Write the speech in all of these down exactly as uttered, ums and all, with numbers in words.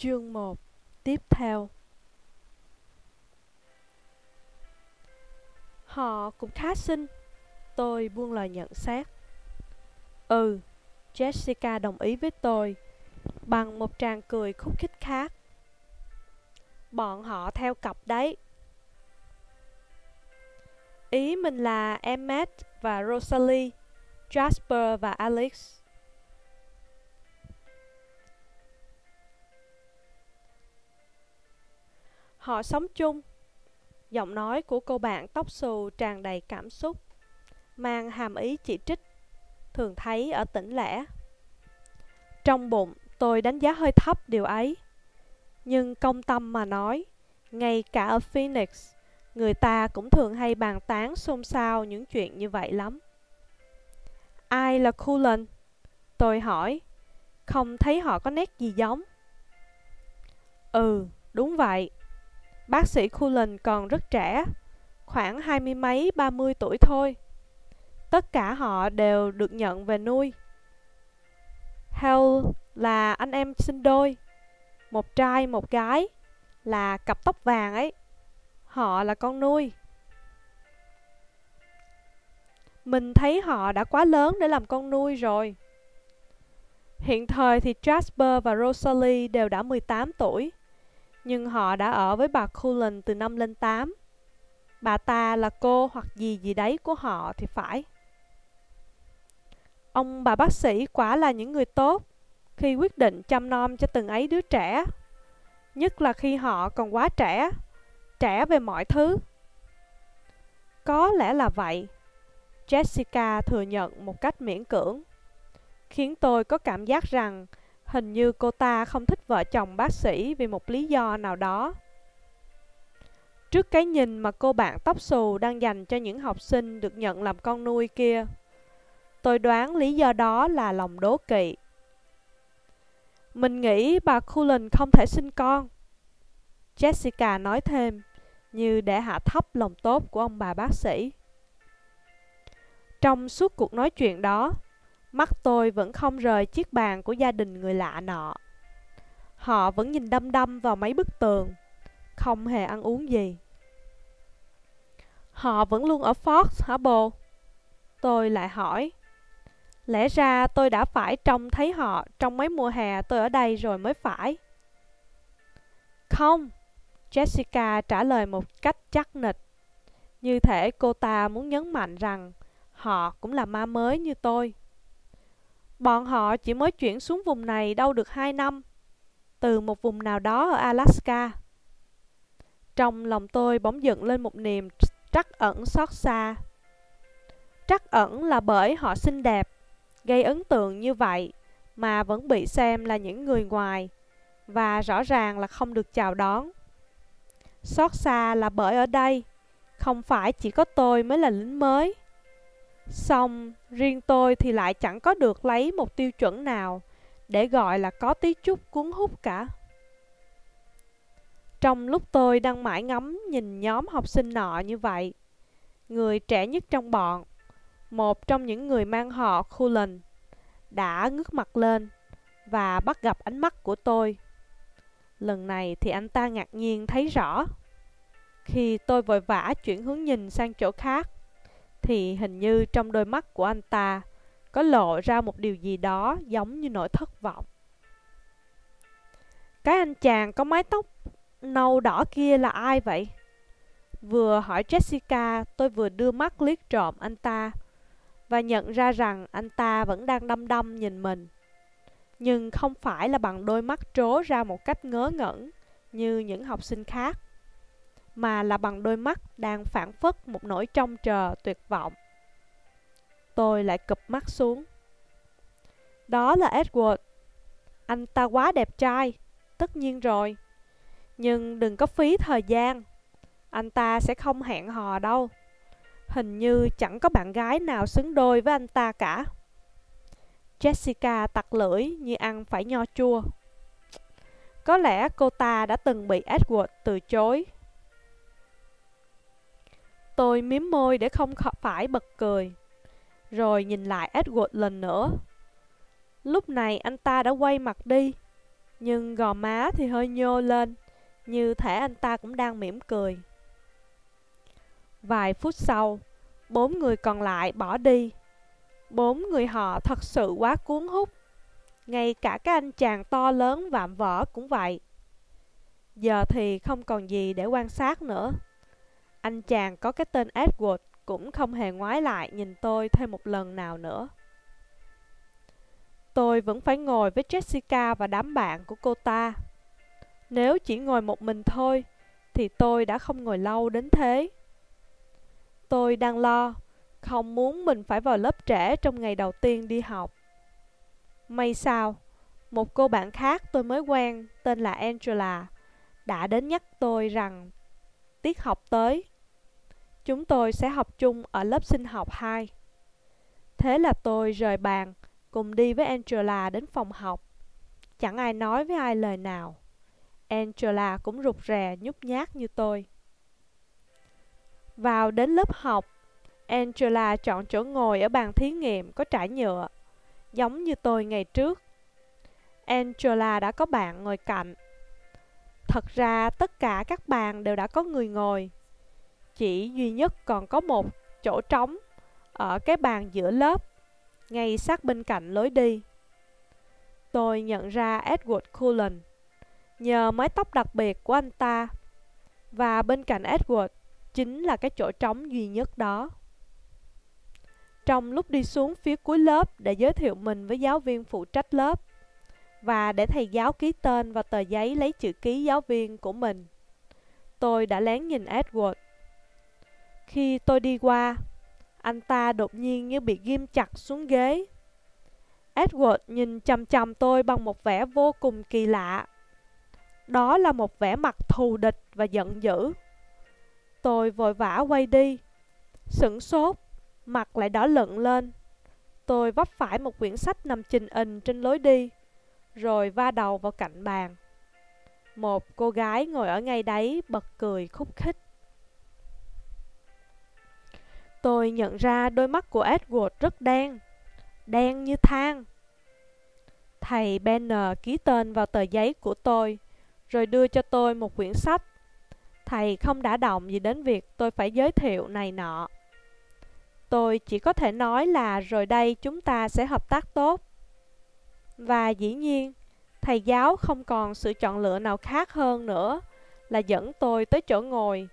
Chương một. Tiếp theo. Họ cũng khá xinh. Tôi buông lời nhận xét. Ừ, Jessica đồng ý với tôi bằng một tràng cười khúc khích khác. Bọn họ theo cặp đấy. Ý mình là Emmett và Rosalie, Jasper và Alex. Họ sống chung. Giọng nói của cô bạn tóc xù tràn đầy cảm xúc, mang hàm ý chỉ trích, thường thấy ở tỉnh lẻ. Trong bụng tôi đánh giá hơi thấp điều ấy. Nhưng công tâm mà nói, ngay cả ở Phoenix, người ta cũng thường hay bàn tán xôn xao những chuyện như vậy lắm. Ai là Cullen? Tôi hỏi. Không thấy họ có nét gì giống. Ừ, đúng vậy. Bác sĩ Cullen còn rất trẻ, khoảng hai mươi mấy ba mươi tuổi thôi. Tất cả họ đều được nhận về nuôi. Hale là anh em sinh đôi, một trai một gái, là cặp tóc vàng ấy. Họ là con nuôi. Mình thấy họ đã quá lớn để làm con nuôi rồi. Hiện thời thì Jasper và Rosalie đều đã mười tám tuổi, nhưng họ đã ở với bà Cullen từ năm lên tám. Bà ta là cô hoặc gì gì đấy của họ thì phải. Ông bà bác sĩ quả là những người tốt khi quyết định chăm nom cho từng ấy đứa trẻ, nhất là khi họ còn quá trẻ, trẻ về mọi thứ. Có lẽ là vậy, Jessica thừa nhận một cách miễn cưỡng, khiến tôi có cảm giác rằng hình như cô ta không thích vợ chồng bác sĩ vì một lý do nào đó. Trước cái nhìn mà cô bạn tóc xù đang dành cho những học sinh được nhận làm con nuôi kia, tôi đoán lý do đó là lòng đố kỵ. Mình nghĩ bà Cullen không thể sinh con, Jessica nói thêm, như để hạ thấp lòng tốt của ông bà bác sĩ. Trong suốt cuộc nói chuyện đó, mắt tôi vẫn không rời chiếc bàn của gia đình người lạ nọ. Họ vẫn nhìn đăm đăm vào mấy bức tường, không hề ăn uống gì. Họ vẫn luôn ở Fox hả bồ? Tôi lại hỏi. Lẽ ra tôi đã phải trông thấy họ trong mấy mùa hè tôi ở đây rồi mới phải. Không, Jessica trả lời một cách chắc nịch, như thể cô ta muốn nhấn mạnh rằng họ cũng là ma mới như tôi. Bọn họ chỉ mới chuyển xuống vùng này đâu được hai năm, từ một vùng nào đó ở Alaska. Trong lòng tôi bỗng dựng lên một niềm trắc ẩn xót xa. Trắc ẩn là bởi họ xinh đẹp, gây ấn tượng như vậy mà vẫn bị xem là những người ngoài, và rõ ràng là không được chào đón. Xót xa là bởi ở đây không phải chỉ có tôi mới là lính mới. Song riêng tôi thì lại chẳng có được lấy một tiêu chuẩn nào để gọi là có tí chút cuốn hút cả. Trong lúc tôi đang mải ngắm nhìn nhóm học sinh nọ như vậy, người trẻ nhất trong bọn, một trong những người mang họ Cullen, đã ngước mặt lên và bắt gặp ánh mắt của tôi. Lần này thì anh ta ngạc nhiên thấy rõ. Khi tôi vội vã chuyển hướng nhìn sang chỗ khác, thì hình như trong đôi mắt của anh ta có lộ ra một điều gì đó giống như nỗi thất vọng. Cái anh chàng có mái tóc nâu đỏ kia là ai vậy? Vừa hỏi Jessica, tôi vừa đưa mắt liếc trộm anh ta và nhận ra rằng anh ta vẫn đang đăm đăm nhìn mình, nhưng không phải là bằng đôi mắt trố ra một cách ngớ ngẩn như những học sinh khác, mà là bằng đôi mắt đang phảng phất một nỗi trông chờ tuyệt vọng. Tôi lại cụp mắt xuống. Đó là Edward. Anh ta quá đẹp trai, tất nhiên rồi. Nhưng đừng có phí thời gian, anh ta sẽ không hẹn hò đâu. Hình như chẳng có bạn gái nào xứng đôi với anh ta cả. Jessica tặc lưỡi như ăn phải nho chua. Có lẽ cô ta đã từng bị Edward từ chối. Tôi mím môi để không phải bật cười, rồi nhìn lại Edward lần nữa. Lúc này anh ta đã quay mặt đi, nhưng gò má thì hơi nhô lên, như thể anh ta cũng đang mỉm cười. Vài phút sau, bốn người còn lại bỏ đi. Bốn người họ thật sự quá cuốn hút. Ngay cả cái anh chàng to lớn vạm vỡ cũng vậy. Giờ thì không còn gì để quan sát nữa. Anh chàng có cái tên Edward cũng không hề ngoái lại nhìn tôi thêm một lần nào nữa. Tôi vẫn phải ngồi với Jessica và đám bạn của cô ta. Nếu chỉ ngồi một mình thôi, thì tôi đã không ngồi lâu đến thế. Tôi đang lo, không muốn mình phải vào lớp trễ trong ngày đầu tiên đi học. May sao, một cô bạn khác tôi mới quen tên là Angela đã đến nhắc tôi rằng tiết học tới, chúng tôi sẽ học chung ở lớp sinh học hai. Thế là tôi rời bàn, cùng đi với Angela đến phòng học. Chẳng ai nói với ai lời nào. Angela cũng rụt rè nhút nhát như tôi. Vào đến lớp học, Angela chọn chỗ ngồi ở bàn thí nghiệm có trải nhựa, giống như tôi ngày trước. Angela đã có bạn ngồi cạnh. Thật ra tất cả các bàn đều đã có người ngồi. Chỉ duy nhất còn có một chỗ trống ở cái bàn giữa lớp, ngay sát bên cạnh lối đi. Tôi nhận ra Edward Cullen nhờ mái tóc đặc biệt của anh ta, và bên cạnh Edward chính là cái chỗ trống duy nhất đó. Trong lúc đi xuống phía cuối lớp để giới thiệu mình với giáo viên phụ trách lớp, và để thầy giáo ký tên vào tờ giấy lấy chữ ký giáo viên của mình, tôi đã lén nhìn Edward. Khi tôi đi qua, anh ta đột nhiên như bị ghim chặt xuống ghế. Edward nhìn chằm chằm tôi bằng một vẻ vô cùng kỳ lạ. Đó là một vẻ mặt thù địch và giận dữ. Tôi vội vã quay đi, sửng sốt, mặt lại đỏ lựng lên. Tôi vấp phải một quyển sách nằm chình ình trên lối đi, rồi va đầu vào cạnh bàn. Một cô gái ngồi ở ngay đấy bật cười khúc khích. Tôi nhận ra đôi mắt của Edward rất đen, đen như than. Thầy Benner ký tên vào tờ giấy của tôi, rồi đưa cho tôi một quyển sách. Thầy không đả động gì đến việc tôi phải giới thiệu này nọ. Tôi chỉ có thể nói là rồi đây chúng ta sẽ hợp tác tốt. Và dĩ nhiên, thầy giáo không còn sự chọn lựa nào khác hơn nữa là dẫn tôi tới chỗ ngồi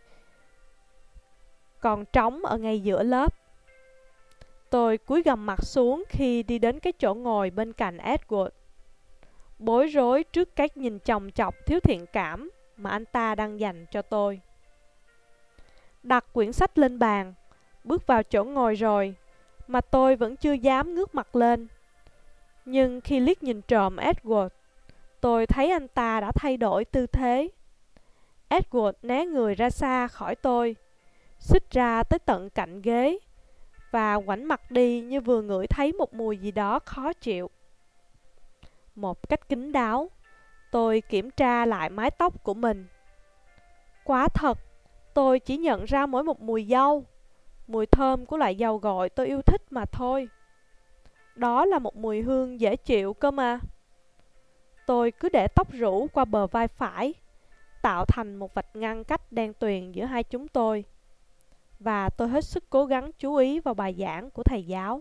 còn trống ở ngay giữa lớp. Tôi cúi gằm mặt xuống khi đi đến cái chỗ ngồi bên cạnh Edward, bối rối trước cái nhìn chòng chọc thiếu thiện cảm mà anh ta đang dành cho tôi. Đặt quyển sách lên bàn, bước vào chỗ ngồi rồi, mà tôi vẫn chưa dám ngước mặt lên. Nhưng khi liếc nhìn trộm Edward, tôi thấy anh ta đã thay đổi tư thế. Edward né người ra xa khỏi tôi, xích ra tới tận cạnh ghế, và ngoảnh mặt đi như vừa ngửi thấy một mùi gì đó khó chịu. Một cách kín đáo, tôi kiểm tra lại mái tóc của mình. Quả thật, tôi chỉ nhận ra mỗi một mùi dâu, mùi thơm của loại dầu gội tôi yêu thích mà thôi. Đó là một mùi hương dễ chịu cơ mà. Tôi cứ để tóc rủ qua bờ vai phải, tạo thành một vạch ngăn cách đen tuyền giữa hai chúng tôi. Và tôi hết sức cố gắng chú ý vào bài giảng của thầy giáo.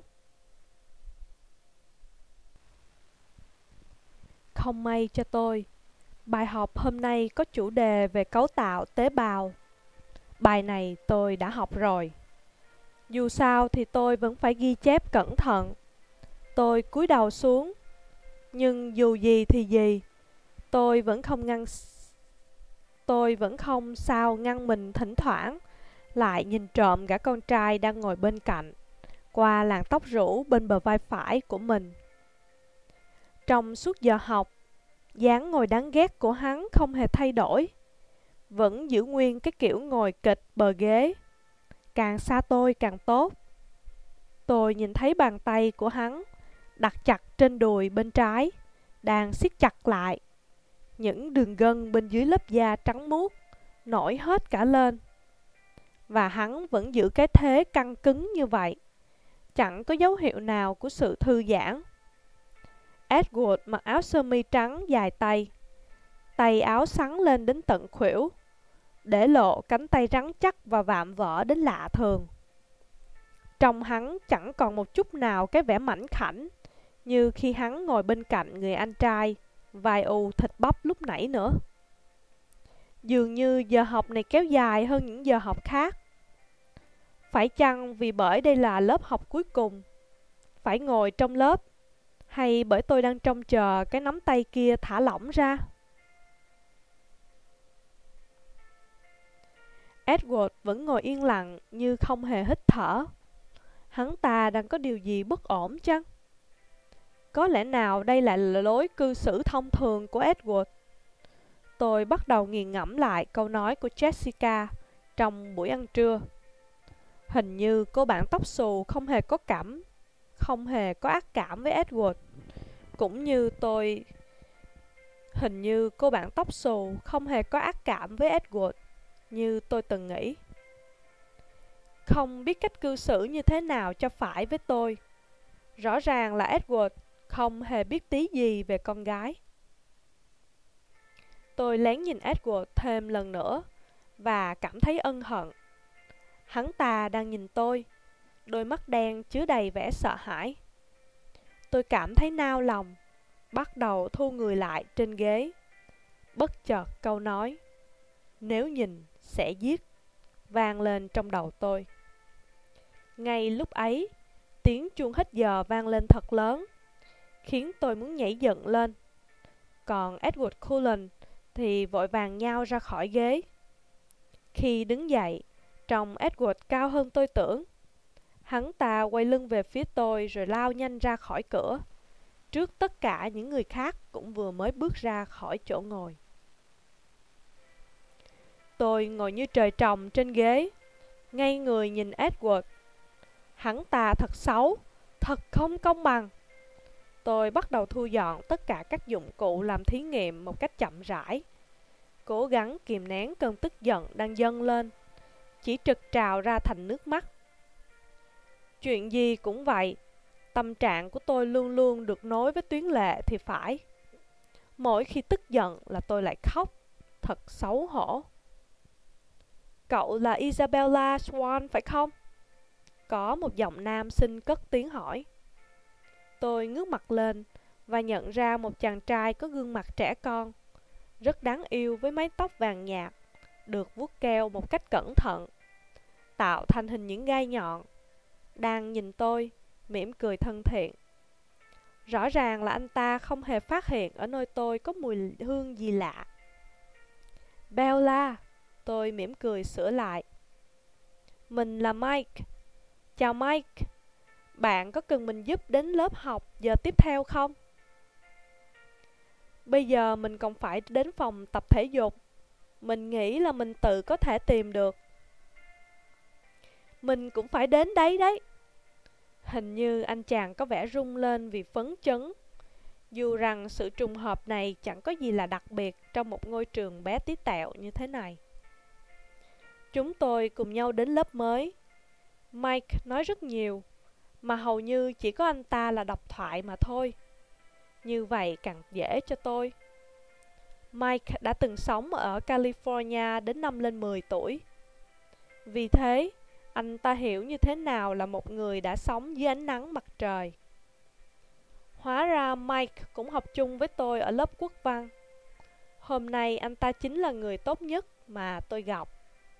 Không may cho tôi, bài học hôm nay có chủ đề về cấu tạo tế bào. Bài này tôi đã học rồi. Dù sao thì tôi vẫn phải ghi chép cẩn thận. Tôi cúi đầu xuống, nhưng dù gì thì gì, tôi vẫn không ngăn tôi vẫn không sao ngăn mình thỉnh thoảng lại nhìn trộm gã con trai đang ngồi bên cạnh qua làn tóc rủ bên bờ vai phải của mình. Trong suốt giờ học, dáng ngồi đáng ghét của hắn không hề thay đổi, vẫn giữ nguyên cái kiểu ngồi kịch bờ ghế. Càng xa tôi càng tốt. Tôi nhìn thấy bàn tay của hắn đặt chặt trên đùi bên trái, đang siết chặt lại. Những đường gân bên dưới lớp da trắng muốt nổi hết cả lên. Và hắn vẫn giữ cái thế căng cứng như vậy, chẳng có dấu hiệu nào của sự thư giãn. Edward mặc áo sơ mi trắng dài tay, tay áo xắn lên đến tận khuỷu, để lộ cánh tay rắn chắc và vạm vỡ đến lạ thường. Trông hắn chẳng còn một chút nào cái vẻ mảnh khảnh như khi hắn ngồi bên cạnh người anh trai vai u thịt bắp lúc nãy nữa. Dường như giờ học này kéo dài hơn những giờ học khác. Phải chăng vì bởi đây là lớp học cuối cùng, phải ngồi trong lớp, hay bởi tôi đang trông chờ cái nắm tay kia thả lỏng ra? Edward vẫn ngồi yên lặng như không hề hít thở. Hắn ta đang có điều gì bất ổn chăng? Có lẽ nào đây là lối cư xử thông thường của Edward? Tôi bắt đầu nghiền ngẫm lại câu nói của Jessica trong buổi ăn trưa. Hình như cô bạn tóc xù không hề có cảm, không hề có ác cảm với Edward. Cũng như tôi... Hình như cô bạn tóc xù không hề có ác cảm với Edward như tôi từng nghĩ. Không biết cách cư xử như thế nào cho phải với tôi. Rõ ràng là Edward không hề biết tí gì về con gái. Tôi lén nhìn Edward thêm lần nữa và cảm thấy ân hận. Hắn ta đang nhìn tôi, đôi mắt đen chứa đầy vẻ sợ hãi. Tôi cảm thấy nao lòng, bắt đầu thu người lại trên ghế. Bất chợt câu nói "Nếu nhìn sẽ giết" vang lên trong đầu tôi. Ngay lúc ấy, tiếng chuông hết giờ vang lên thật lớn, khiến tôi muốn nhảy dựng lên. Còn Edward Cullen thì vội vàng nhao ra khỏi ghế. Khi đứng dậy, trông Edward cao hơn tôi tưởng. Hắn ta quay lưng về phía tôi rồi lao nhanh ra khỏi cửa, trước tất cả những người khác cũng vừa mới bước ra khỏi chỗ ngồi. Tôi ngồi như trời trồng trên ghế, ngây người nhìn Edward. Hắn ta thật xấu, thật không công bằng. Tôi bắt đầu thu dọn tất cả các dụng cụ làm thí nghiệm một cách chậm rãi, cố gắng kìm nén cơn tức giận đang dâng lên, chỉ trực trào ra thành nước mắt. Chuyện gì cũng vậy, tâm trạng của tôi luôn luôn được nối với tuyến lệ thì phải. Mỗi khi tức giận là tôi lại khóc, thật xấu hổ. Cậu là Isabella Swan phải không? Có một giọng nam xinh cất tiếng hỏi. Tôi ngước mặt lên và nhận ra một chàng trai có gương mặt trẻ con, rất đáng yêu với mái tóc vàng nhạt, được vuốt keo một cách cẩn thận, tạo thành hình những gai nhọn, đang nhìn tôi, mỉm cười thân thiện. Rõ ràng là anh ta không hề phát hiện ở nơi tôi có mùi hương gì lạ. Bella, tôi mỉm cười sửa lại. Mình là Mike. Chào Mike. Bạn có cần mình giúp đến lớp học giờ tiếp theo không? Bây giờ mình còn phải đến phòng tập thể dục. Mình nghĩ là mình tự có thể tìm được. Mình cũng phải đến đấy đấy. Hình như anh chàng có vẻ rung lên vì phấn chấn, dù rằng sự trùng hợp này chẳng có gì là đặc biệt trong một ngôi trường bé tí tẹo như thế này. Chúng tôi cùng nhau đến lớp mới. Mike nói rất nhiều, mà hầu như chỉ có anh ta là độc thoại mà thôi. Như vậy càng dễ cho tôi. Mike đã từng sống ở California đến năm lên mười tuổi. Vì thế, anh ta hiểu như thế nào là một người đã sống dưới ánh nắng mặt trời. Hóa ra Mike cũng học chung với tôi ở lớp quốc văn. Hôm nay anh ta chính là người tốt nhất mà tôi gặp.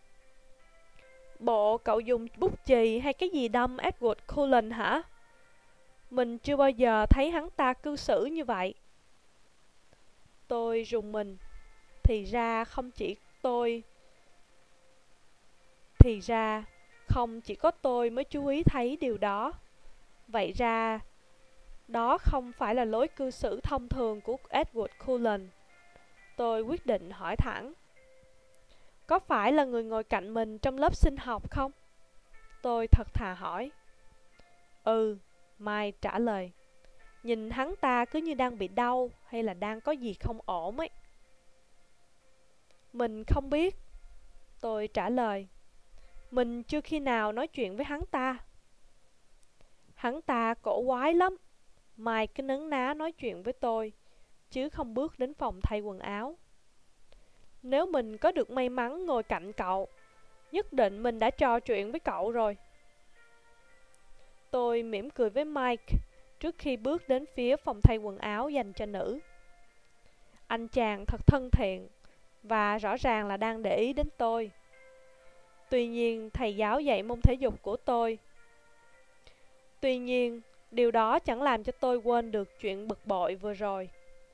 Bộ cậu dùng bút chì hay cái gì đâm Edward Cullen hả? Mình chưa bao giờ thấy hắn ta cư xử như vậy. Tôi rùng mình. Thì ra không chỉ tôi Thì ra không chỉ có tôi mới chú ý thấy điều đó. Vậy ra đó không phải là lối cư xử thông thường của Edward Cullen. Tôi quyết định hỏi thẳng. Có phải là người ngồi cạnh mình trong lớp sinh học không? Tôi thật thà hỏi. Ừ, Mai trả lời. Nhìn hắn ta cứ như đang bị đau hay là đang có gì không ổn ấy. Mình không biết. Tôi trả lời. Mình chưa khi nào nói chuyện với hắn ta. Hắn ta cổ quái lắm. Mai cứ nấn ná nói chuyện với tôi, chứ không bước đến phòng thay quần áo. Nếu mình có được may mắn ngồi cạnh cậu, nhất định mình đã trò chuyện với cậu rồi. Tôi mỉm cười với Mike trước khi bước đến phía phòng thay quần áo dành cho nữ. Anh chàng thật thân thiện và rõ ràng là đang để ý đến tôi. Tuy nhiên, thầy giáo dạy môn thể dục của tôi. Tuy nhiên, điều đó chẳng làm cho tôi quên được chuyện bực bội vừa rồi.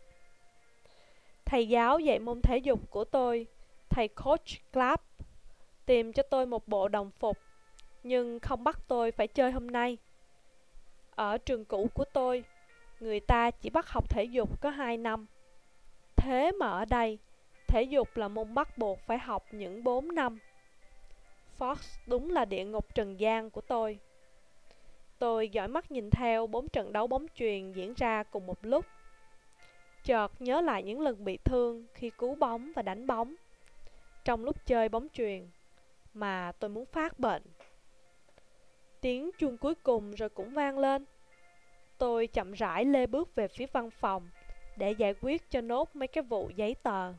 Thầy giáo dạy môn thể dục của tôi, thầy Coach Clapp, tìm cho tôi một bộ đồng phục, nhưng không bắt tôi phải chơi hôm nay. Ở trường cũ của tôi, người ta chỉ bắt học thể dục có hai năm. Thế mà ở đây, thể dục là môn bắt buộc phải học những bốn năm. Fox đúng là địa ngục trần gian của tôi. Tôi dõi mắt nhìn theo bốn trận đấu bóng chuyền diễn ra cùng một lúc. Chợt nhớ lại những lần bị thương khi cứu bóng và đánh bóng trong lúc chơi bóng chuyền mà tôi muốn phát bệnh. Tiếng chuông cuối cùng rồi cũng vang lên. Tôi chậm rãi lê bước về phía văn phòng để giải quyết cho nốt mấy cái vụ giấy tờ.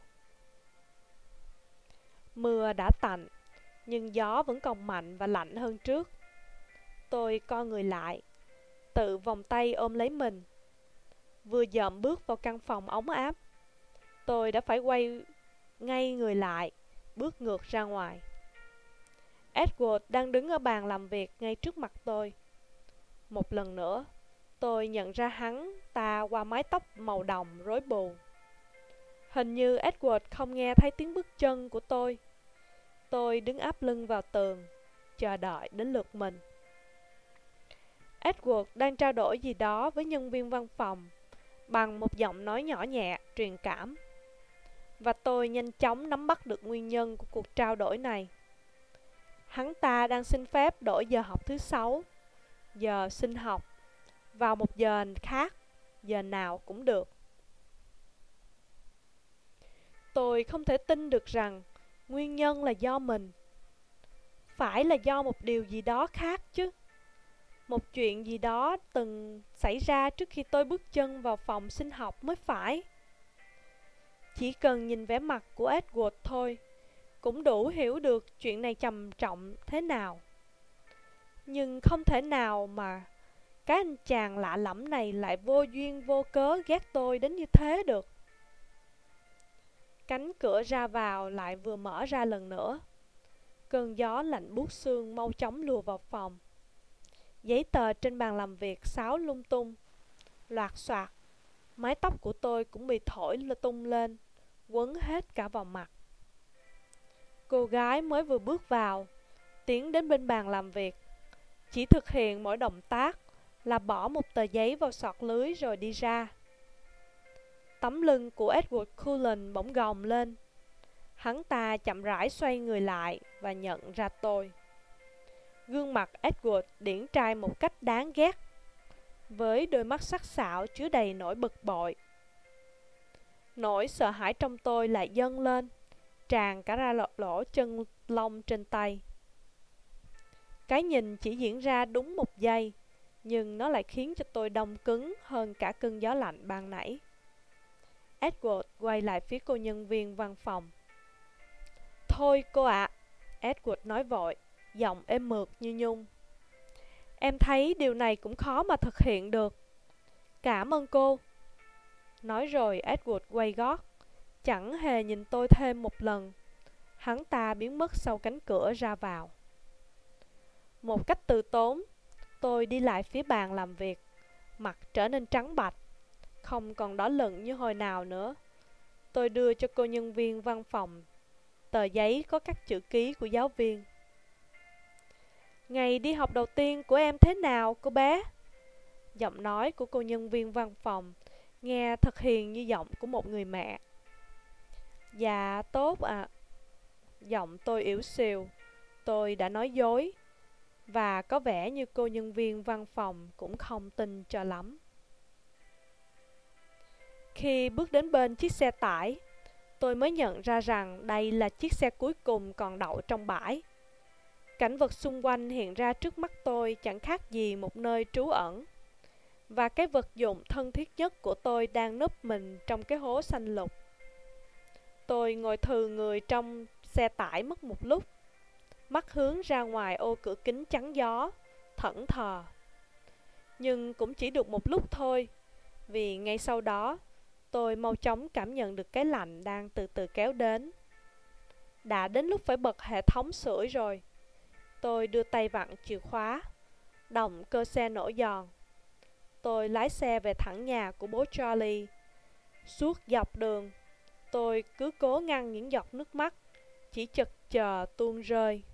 Mưa đã tạnh, nhưng gió vẫn còn mạnh và lạnh hơn trước. Tôi co người lại, tự vòng tay ôm lấy mình. Vừa dậm bước vào căn phòng ấm áp, tôi đã phải quay ngay người lại, bước ngược ra ngoài. Edward đang đứng ở bàn làm việc ngay trước mặt tôi. Một lần nữa, tôi nhận ra hắn ta qua mái tóc màu đồng rối bù. Hình như Edward không nghe thấy tiếng bước chân của tôi. Tôi đứng áp lưng vào tường, chờ đợi đến lượt mình. Edward đang trao đổi gì đó với nhân viên văn phòng bằng một giọng nói nhỏ nhẹ, truyền cảm. Và tôi nhanh chóng nắm bắt được nguyên nhân của cuộc trao đổi này. Hắn ta đang xin phép đổi giờ học thứ sáu, giờ sinh học, vào một giờ khác, giờ nào cũng được. Tôi không thể tin được rằng nguyên nhân là do mình. Phải là do một điều gì đó khác chứ. Một chuyện gì đó từng xảy ra trước khi tôi bước chân vào phòng sinh học mới phải. Chỉ cần nhìn vẻ mặt của Edward thôi, cũng đủ hiểu được chuyện này trầm trọng thế nào. Nhưng không thể nào mà cái anh chàng lạ lẫm này lại vô duyên vô cớ ghét tôi đến như thế được. Cánh cửa ra vào lại vừa mở ra lần nữa. Cơn gió lạnh buốt xương mau chóng lùa vào phòng. Giấy tờ trên bàn làm việc xáo lung tung, loạt soạt. Mái tóc của tôi cũng bị thổi tung lên, quấn hết cả vào mặt. Cô gái mới vừa bước vào, tiến đến bên bàn làm việc, chỉ thực hiện mỗi động tác là bỏ một tờ giấy vào sọt lưới rồi đi ra. Tấm lưng của Edward Cullen bỗng gồng lên. Hắn ta chậm rãi xoay người lại và nhận ra tôi. Gương mặt Edward điển trai một cách đáng ghét, với đôi mắt sắc sảo chứa đầy nỗi bực bội. Nỗi sợ hãi trong tôi lại dâng lên, tràn cả ra lỗ, lỗ chân lông trên tay. Cái nhìn chỉ diễn ra đúng một giây, nhưng nó lại khiến cho tôi đông cứng hơn cả cơn gió lạnh ban nãy. Edward quay lại phía cô nhân viên văn phòng. Thôi cô ạ, à, Edward nói vội, giọng êm mượt như nhung. Em thấy điều này cũng khó mà thực hiện được. Cảm ơn cô. Nói rồi Edward quay gót, chẳng hề nhìn tôi thêm một lần. Hắn ta biến mất sau cánh cửa ra vào. Một cách từ tốn, tôi đi lại phía bàn làm việc, mặt trở nên trắng bạch, không còn đỏ lựng như hồi nào nữa. Tôi đưa cho cô nhân viên văn phòng tờ giấy có các chữ ký của giáo viên. Ngày đi học đầu tiên của em thế nào cô bé? Giọng nói của cô nhân viên văn phòng nghe thật hiền như giọng của một người mẹ. Dạ tốt ạ. À. Giọng tôi yếu xìu. Tôi đã nói dối. Và có vẻ như cô nhân viên văn phòng cũng không tin cho lắm. Khi bước đến bên chiếc xe tải, tôi mới nhận ra rằng đây là chiếc xe cuối cùng còn đậu trong bãi. Cảnh vật xung quanh hiện ra trước mắt tôi chẳng khác gì một nơi trú ẩn. Và cái vật dụng thân thiết nhất của tôi đang núp mình trong cái hố xanh lục. Tôi ngồi thừ người trong xe tải mất một lúc, mắt hướng ra ngoài ô cửa kính chắn gió, thẫn thờ. Nhưng cũng chỉ được một lúc thôi, vì ngay sau đó, tôi mau chóng cảm nhận được cái lạnh đang từ từ kéo đến. Đã đến lúc phải bật hệ thống sưởi rồi. Tôi đưa tay vặn chìa khóa, động cơ xe nổ giòn. Tôi lái xe về thẳng nhà của bố Charlie. Suốt dọc đường, tôi cứ cố ngăn những giọt nước mắt chỉ chực chờ tuôn rơi.